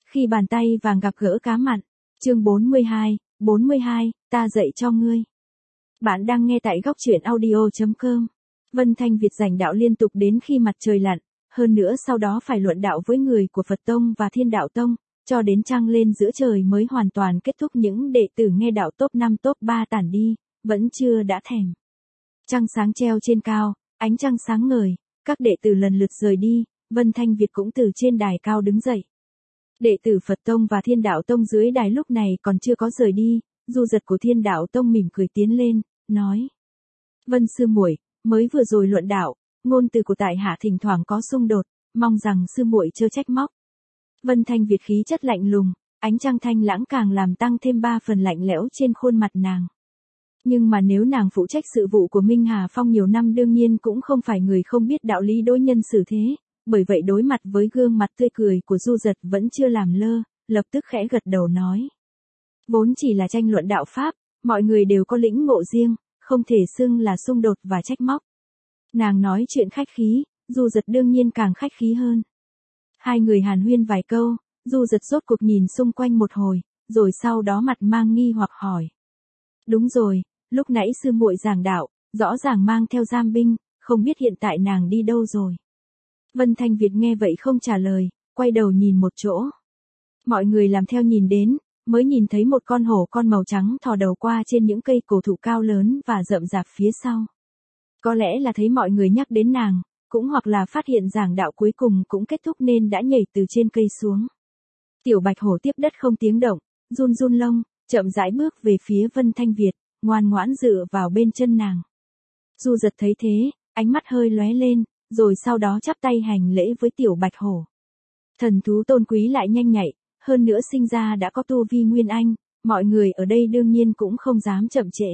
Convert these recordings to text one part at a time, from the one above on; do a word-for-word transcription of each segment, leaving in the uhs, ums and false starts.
Khi bàn tay vàng gặp gỡ cá mặn. Chương bốn mươi hai, bốn mươi hai, ta dạy cho ngươi. Bạn đang nghe tại góc truyện audio chấm com. Vân Thanh Việt giảng đạo liên tục đến khi mặt trời lặn, hơn nữa sau đó phải luận đạo với người của Phật Tông và Thiên Đạo Tông, cho đến trăng lên giữa trời mới hoàn toàn kết thúc. Những đệ tử nghe đạo top năm top ba tản đi, vẫn chưa đã thèm. Trăng sáng treo trên cao, ánh trăng sáng ngời, các đệ tử lần lượt rời đi, Vân Thanh Việt cũng từ trên đài cao đứng dậy. Đệ tử Phật Tông và Thiên Đạo Tông dưới đài lúc này còn chưa có rời đi, Du Giật của Thiên Đạo Tông mỉm cười tiến lên, nói: Vân sư muội, mới vừa rồi luận đạo, ngôn từ của tại hạ thỉnh thoảng có xung đột, mong rằng sư muội chớ trách móc. Vân Thanh Việt khí chất lạnh lùng, ánh trăng thanh lãng càng làm tăng thêm ba phần lạnh lẽo trên khuôn mặt nàng. Nhưng mà nếu nàng phụ trách sự vụ của Minh Hà Phong nhiều năm đương nhiên cũng không phải người không biết đạo lý đối nhân xử thế, bởi vậy đối mặt với gương mặt tươi cười của Du Giật vẫn chưa làm lơ, lập tức khẽ gật đầu nói: Vốn chỉ là tranh luận đạo pháp, mọi người đều có lĩnh ngộ riêng, không thể xưng là xung đột và trách móc. Nàng nói chuyện khách khí, Du Giật đương nhiên càng khách khí hơn. Hai người hàn huyên vài câu, Du Giật rốt cuộc nhìn xung quanh một hồi, rồi sau đó mặt mang nghi hoặc hỏi: Đúng rồi, lúc nãy sư muội giảng đạo, rõ ràng mang theo giam binh, không biết hiện tại nàng đi đâu rồi. Vân Thanh Việt nghe vậy không trả lời, quay đầu nhìn một chỗ. Mọi người làm theo nhìn đến, mới nhìn thấy một con hổ con màu trắng thò đầu qua trên những cây cổ thụ cao lớn và rậm rạp phía sau. Có lẽ là thấy mọi người nhắc đến nàng, cũng hoặc là phát hiện giảng đạo cuối cùng cũng kết thúc nên đã nhảy từ trên cây xuống. Tiểu bạch hổ tiếp đất không tiếng động, run run lông, chậm rãi bước về phía Vân Thanh Việt, ngoan ngoãn dựa vào bên chân nàng. Du Giật thấy thế, ánh mắt hơi lóe lên, rồi sau đó chắp tay hành lễ với tiểu bạch hổ. Thần thú tôn quý lại nhanh nhạy, hơn nữa sinh ra đã có tu vi nguyên anh, mọi người ở đây đương nhiên cũng không dám chậm trễ.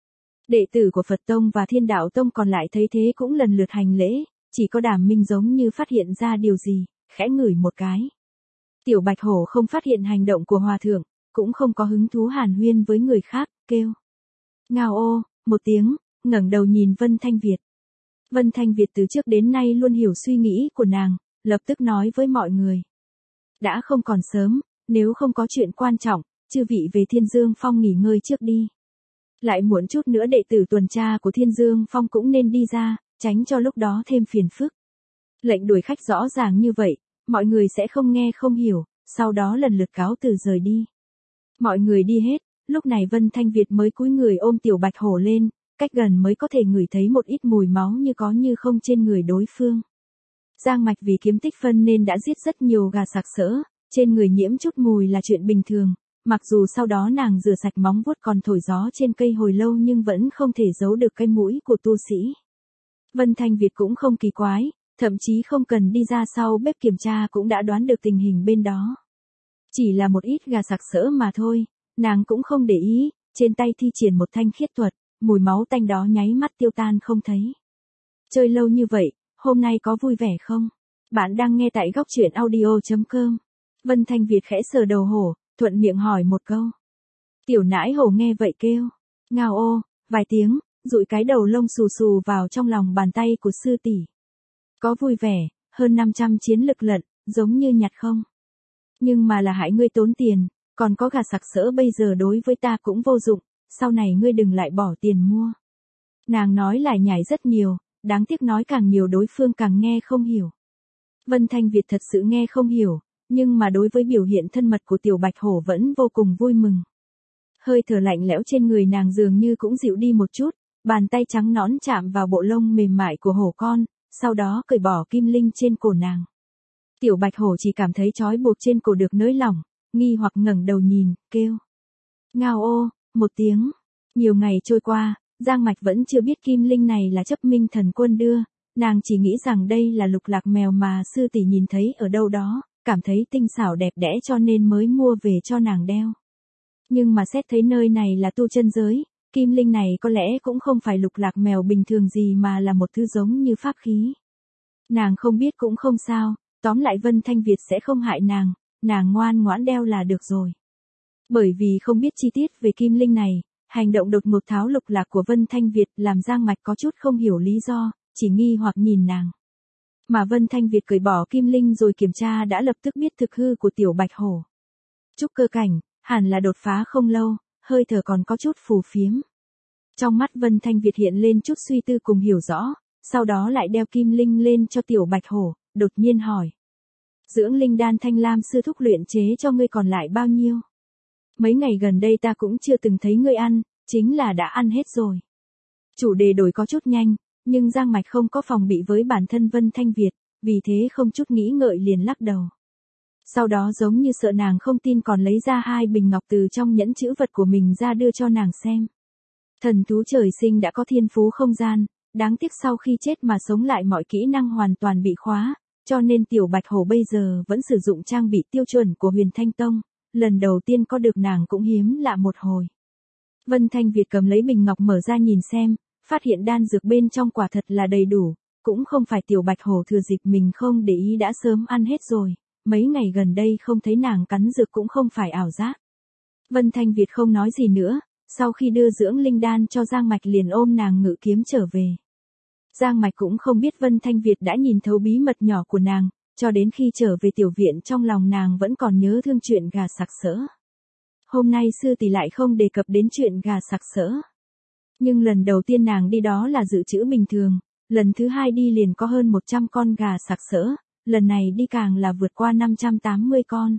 Đệ tử của Phật Tông và Thiên Đạo Tông còn lại thấy thế cũng lần lượt hành lễ, chỉ có Đàm Minh giống như phát hiện ra điều gì, khẽ ngửi một cái. Tiểu bạch hổ không phát hiện hành động của hòa thượng, cũng không có hứng thú hàn huyên với người khác, kêu ngao ô một tiếng, ngẩng đầu nhìn Vân Thanh Việt. Vân Thanh Việt từ trước đến nay luôn hiểu suy nghĩ của nàng, lập tức nói với mọi người: Đã không còn sớm, nếu không có chuyện quan trọng, chư vị về Thiên Dương Phong nghỉ ngơi trước đi. Lại muộn chút nữa đệ tử tuần tra của Thiên Dương Phong cũng nên đi ra, tránh cho lúc đó thêm phiền phức. Lệnh đuổi khách rõ ràng như vậy, mọi người sẽ không nghe không hiểu, sau đó lần lượt cáo từ rời đi. Mọi người đi hết, lúc này Vân Thanh Việt mới cúi người ôm tiểu bạch hổ lên, cách gần mới có thể ngửi thấy một ít mùi máu như có như không trên người đối phương. Giang Mạch vì kiếm tích phân nên đã giết rất nhiều gà sặc sỡ, trên người nhiễm chút mùi là chuyện bình thường, mặc dù sau đó nàng rửa sạch móng vuốt còn thổi gió trên cây hồi lâu nhưng vẫn không thể giấu được cái mũi của tu sĩ. Vân Thanh Việt cũng không kỳ quái, thậm chí không cần đi ra sau bếp kiểm tra cũng đã đoán được tình hình bên đó. Chỉ là một ít gà sặc sỡ mà thôi, nàng cũng không để ý, trên tay thi triển một thanh khiết thuật, mùi máu tanh đó nháy mắt tiêu tan không thấy. Chơi lâu như vậy, hôm nay có vui vẻ không? Bạn đang nghe tại góc truyện audio chấm com. Vân Thanh Việt khẽ sờ đầu hổ, thuận miệng hỏi một câu. Tiểu nãi hổ nghe vậy kêu ngao ô vài tiếng, dụi cái đầu lông xù xù vào trong lòng bàn tay của sư tỷ. Có vui vẻ, hơn năm trăm chiến lực lận, giống như nhặt không? Nhưng mà là hại ngươi tốn tiền, còn có gà sặc sỡ bây giờ đối với ta cũng vô dụng, sau này ngươi đừng lại bỏ tiền mua. Nàng nói lại nhảy rất nhiều, đáng tiếc nói càng nhiều đối phương càng nghe không hiểu. Vân Thanh Việt thật sự nghe không hiểu, nhưng mà đối với biểu hiện thân mật của tiểu bạch hổ vẫn vô cùng vui mừng. Hơi thở lạnh lẽo trên người nàng dường như cũng dịu đi một chút, bàn tay trắng nõn chạm vào bộ lông mềm mại của hổ con, sau đó cởi bỏ kim linh trên cổ nàng. Tiểu bạch hổ chỉ cảm thấy trói buộc trên cổ được nới lỏng, nghi hoặc ngẩng đầu nhìn, kêu ngao ô một tiếng. Nhiều ngày trôi qua, Giang Mạch vẫn chưa biết kim linh này là chấp minh thần quân đưa, nàng chỉ nghĩ rằng đây là lục lạc mèo mà sư tỷ nhìn thấy ở đâu đó, cảm thấy tinh xảo đẹp đẽ cho nên mới mua về cho nàng đeo. Nhưng mà xét thấy nơi này là tu chân giới, kim linh này có lẽ cũng không phải lục lạc mèo bình thường gì mà là một thứ giống như pháp khí. Nàng không biết cũng không sao, tóm lại Vân Thanh Việt sẽ không hại nàng, nàng ngoan ngoãn đeo là được rồi. Bởi vì không biết chi tiết về kim linh này, hành động đột ngột tháo lục lạc của Vân Thanh Việt làm Giang Mạch có chút không hiểu lý do, chỉ nghi hoặc nhìn nàng. Mà Vân Thanh Việt cởi bỏ kim linh rồi kiểm tra đã lập tức biết thực hư của tiểu bạch hổ. Trúc cơ cảnh, hẳn là đột phá không lâu, hơi thở còn có chút phù phiếm. Trong mắt Vân Thanh Việt hiện lên chút suy tư cùng hiểu rõ, sau đó lại đeo kim linh lên cho tiểu bạch hổ, đột nhiên hỏi. Dưỡng linh đan Thanh Lam sư thúc luyện chế cho ngươi còn lại bao nhiêu? Mấy ngày gần đây ta cũng chưa từng thấy ngươi ăn, chính là đã ăn hết rồi. Chủ đề đổi có chút nhanh, nhưng Giang Mạch không có phòng bị với bản thân Vân Thanh Việt, vì thế không chút nghĩ ngợi liền lắc đầu. Sau đó giống như sợ nàng không tin còn lấy ra hai bình ngọc từ trong nhẫn chữ vật của mình ra đưa cho nàng xem. Thần thú trời sinh đã có thiên phú không gian, đáng tiếc sau khi chết mà sống lại mọi kỹ năng hoàn toàn bị khóa, cho nên tiểu bạch hổ bây giờ vẫn sử dụng trang bị tiêu chuẩn của Huyền Thanh Tông, lần đầu tiên có được nàng cũng hiếm lạ một hồi. Vân Thanh Việt cầm lấy bình ngọc mở ra nhìn xem, phát hiện đan dược bên trong quả thật là đầy đủ, cũng không phải tiểu bạch hổ thừa dịp mình không để ý đã sớm ăn hết rồi, mấy ngày gần đây không thấy nàng cắn dược cũng không phải ảo giác. Vân Thanh Việt không nói gì nữa, sau khi đưa dưỡng linh đan cho Giang Mạch liền ôm nàng ngự kiếm trở về. Giang Mạch cũng không biết Vân Thanh Việt đã nhìn thấu bí mật nhỏ của nàng, cho đến khi trở về tiểu viện trong lòng nàng vẫn còn nhớ thương chuyện gà sặc sỡ. Hôm nay sư tỷ lại không đề cập đến chuyện gà sặc sỡ. Nhưng lần đầu tiên nàng đi đó là dự trữ bình thường, lần thứ hai đi liền có hơn một trăm con gà sặc sỡ, lần này đi càng là vượt qua năm trăm tám mươi con.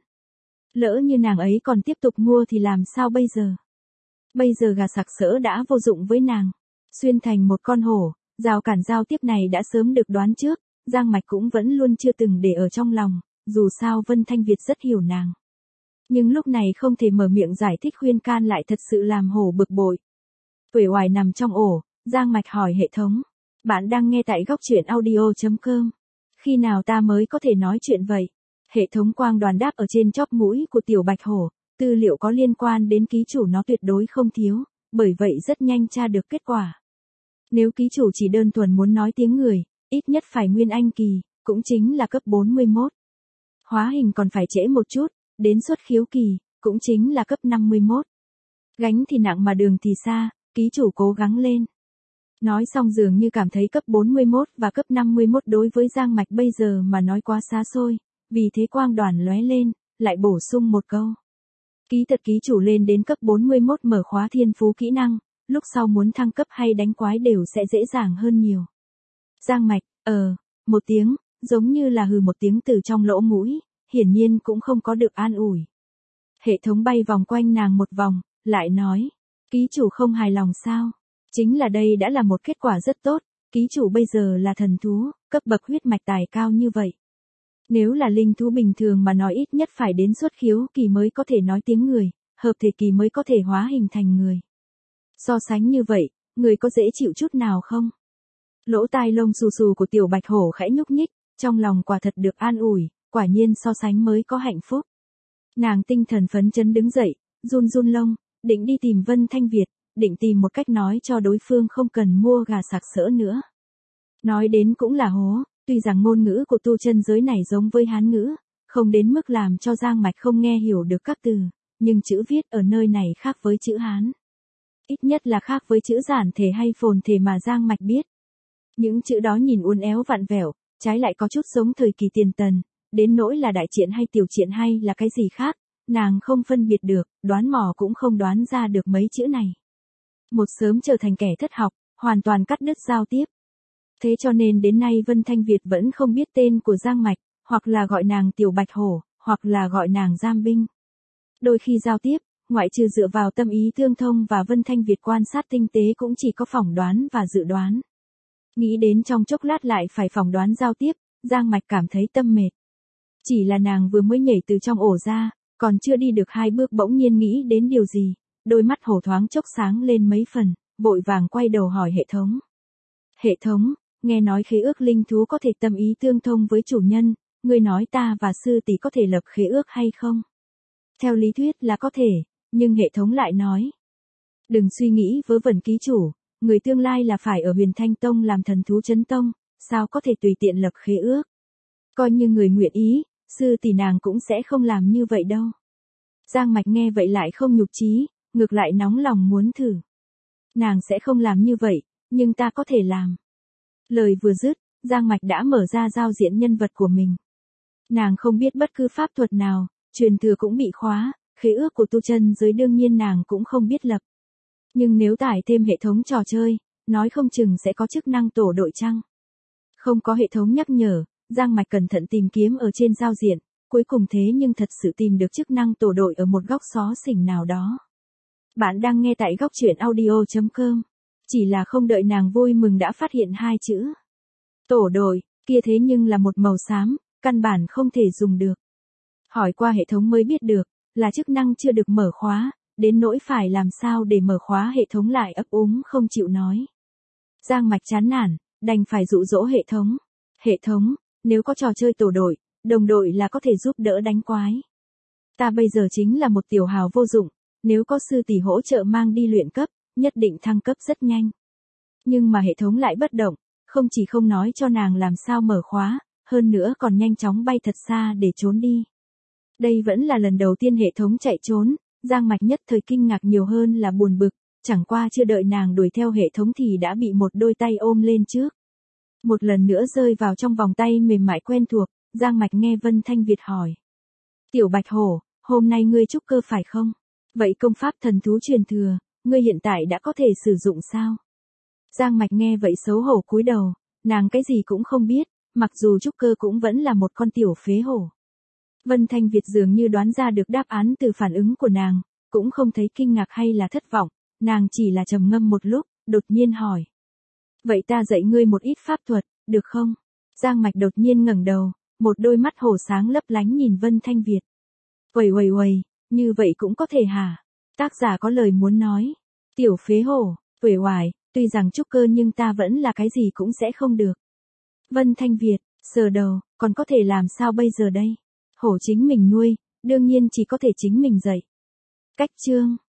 Lỡ như nàng ấy còn tiếp tục mua thì làm sao bây giờ? Bây giờ gà sặc sỡ đã vô dụng với nàng. Xuyên thành một con hổ, rào cản giao tiếp này đã sớm được đoán trước, Giang Mạch cũng vẫn luôn chưa từng để ở trong lòng, dù sao Vân Thanh Việt rất hiểu nàng. Nhưng lúc này không thể mở miệng giải thích khuyên can lại thật sự làm hổ bực bội. Uể oải nằm trong ổ, Giang Mạch hỏi hệ thống. Bạn đang nghe tại góc truyện audio chấm com. Khi nào ta mới có thể nói chuyện vậy? Hệ thống quang đoàn đáp ở trên chóp mũi của tiểu bạch hổ, tư liệu có liên quan đến ký chủ nó tuyệt đối không thiếu, bởi vậy rất nhanh tra được kết quả. Nếu ký chủ chỉ đơn thuần muốn nói tiếng người, ít nhất phải nguyên anh kỳ, cũng chính là cấp bốn mươi mốt. Hóa hình còn phải trễ một chút, đến xuất khiếu kỳ, cũng chính là cấp năm mươi mốt. Gánh thì nặng mà đường thì xa, ký chủ cố gắng lên. Nói xong dường như cảm thấy cấp bốn mươi mốt và cấp năm mươi mốt đối với Giang Mạch bây giờ mà nói quá xa xôi, vì thế quang đoàn lóe lên, lại bổ sung một câu. Ký thật ký chủ lên đến cấp bốn mươi mốt mở khóa thiên phú kỹ năng, lúc sau muốn thăng cấp hay đánh quái đều sẽ dễ dàng hơn nhiều. Giang Mạch, ờ, một tiếng, giống như là hừ một tiếng từ trong lỗ mũi, hiển nhiên cũng không có được an ủi. Hệ thống bay vòng quanh nàng một vòng, lại nói, ký chủ không hài lòng sao? Chính là đây đã là một kết quả rất tốt, ký chủ bây giờ là thần thú, cấp bậc huyết mạch tài cao như vậy. Nếu là linh thú bình thường mà nói ít nhất phải đến xuất khiếu kỳ mới có thể nói tiếng người, hợp thể kỳ mới có thể hóa hình thành người. So sánh như vậy, người có dễ chịu chút nào không? Lỗ tai lông xù xù của tiểu bạch hổ khẽ nhúc nhích, trong lòng quả thật được an ủi, quả nhiên so sánh mới có hạnh phúc. Nàng tinh thần phấn chấn đứng dậy, run run lông, định đi tìm Vân Thanh Việt, định tìm một cách nói cho đối phương không cần mua gà sặc sỡ nữa. Nói đến cũng là hố, tuy rằng ngôn ngữ của tu chân giới này giống với Hán ngữ, không đến mức làm cho Giang Mạch không nghe hiểu được các từ, nhưng chữ viết ở nơi này khác với chữ Hán. Ít nhất là khác với chữ giản thể hay phồn thể mà Giang Mạch biết. Những chữ đó nhìn uốn éo vặn vẹo, trái lại có chút giống thời kỳ tiền tần, đến nỗi là đại triện hay tiểu triện hay là cái gì khác, nàng không phân biệt được, đoán mò cũng không đoán ra được mấy chữ này. Một sớm trở thành kẻ thất học, hoàn toàn cắt đứt giao tiếp. Thế cho nên đến nay Vân Thanh Việt vẫn không biết tên của Giang Mạch, hoặc là gọi nàng tiểu bạch hổ, hoặc là gọi nàng Giam Binh. Đôi khi giao tiếp, ngoại trừ dựa vào tâm ý tương thông và Vân Thanh Việt quan sát tinh tế cũng chỉ có phỏng đoán và dự đoán. Nghĩ đến trong chốc lát lại phải phỏng đoán giao tiếp, Giang Mạch cảm thấy tâm mệt. Chỉ là nàng vừa mới nhảy từ trong ổ ra, còn chưa đi được hai bước bỗng nhiên nghĩ đến điều gì, đôi mắt hổ thoáng chốc sáng lên mấy phần, vội vàng quay đầu hỏi hệ thống. Hệ thống, nghe nói khế ước linh thú có thể tâm ý tương thông với chủ nhân, ngươi nói ta và sư tỷ có thể lập khế ước hay không? Theo lý thuyết là có thể, nhưng hệ thống lại nói. Đừng suy nghĩ vớ vẩn ký chủ, người tương lai là phải ở Huyền Thanh Tông làm thần thú chấn tông, sao có thể tùy tiện lập khế ước. Coi như người nguyện ý, sư tỷ nàng cũng sẽ không làm như vậy đâu. Giang Mạch nghe vậy lại không nhục chí, ngược lại nóng lòng muốn thử. Nàng sẽ không làm như vậy, nhưng ta có thể làm. Lời vừa dứt, Giang Mạch đã mở ra giao diện nhân vật của mình. Nàng không biết bất cứ pháp thuật nào, truyền thừa cũng bị khóa, khế ước của tu chân giới đương nhiên nàng cũng không biết lập. Nhưng nếu tải thêm hệ thống trò chơi, nói không chừng sẽ có chức năng tổ đội chăng? Không có hệ thống nhắc nhở, Giang Mạch cẩn thận tìm kiếm ở trên giao diện, cuối cùng thế nhưng thật sự tìm được chức năng tổ đội ở một góc xó xỉnh nào đó. Bạn đang nghe tại góc truyện audio chấm com. Chỉ là không đợi nàng vui mừng đã phát hiện hai chữ. Tổ đội, kia thế nhưng là một màu xám, căn bản không thể dùng được. Hỏi qua hệ thống mới biết được, là chức năng chưa được mở khóa, đến nỗi phải làm sao để mở khóa hệ thống lại ấp úng không chịu nói. Giang Mạch chán nản, đành phải dụ dỗ hệ thống. Hệ thống, nếu có trò chơi tổ đội, đồng đội là có thể giúp đỡ đánh quái. Ta bây giờ chính là một tiểu hào vô dụng, nếu có sư tỷ hỗ trợ mang đi luyện cấp, nhất định thăng cấp rất nhanh. Nhưng mà hệ thống lại bất động, không chỉ không nói cho nàng làm sao mở khóa, hơn nữa còn nhanh chóng bay thật xa để trốn đi. Đây vẫn là lần đầu tiên hệ thống chạy trốn, Giang Mạch nhất thời kinh ngạc nhiều hơn là buồn bực, chẳng qua chưa đợi nàng đuổi theo hệ thống thì đã bị một đôi tay ôm lên trước. Một lần nữa rơi vào trong vòng tay mềm mại quen thuộc, Giang Mạch nghe Vân Thanh Việt hỏi. Tiểu Bạch Hổ, hôm nay ngươi trúc cơ phải không? Vậy công pháp thần thú truyền thừa, ngươi hiện tại đã có thể sử dụng sao? Giang Mạch nghe vậy xấu hổ cúi đầu, nàng cái gì cũng không biết, mặc dù trúc cơ cũng vẫn là một con tiểu phế hổ. Vân Thanh Việt dường như đoán ra được đáp án từ phản ứng của nàng, cũng không thấy kinh ngạc hay là thất vọng, nàng chỉ là trầm ngâm một lúc, đột nhiên hỏi. Vậy ta dạy ngươi một ít pháp thuật, được không? Giang Mạch đột nhiên ngẩng đầu, một đôi mắt hổ sáng lấp lánh nhìn Vân Thanh Việt. Uầy uầy uầy, như vậy cũng có thể hả? Tác giả có lời muốn nói. Tiểu phế hổ, uể oải, tuy rằng trúc cơ nhưng ta vẫn là cái gì cũng sẽ không được. Vân Thanh Việt, sờ đầu, còn có thể làm sao bây giờ đây? Hổ chính mình nuôi, đương nhiên chỉ có thể chính mình dạy. Cách chương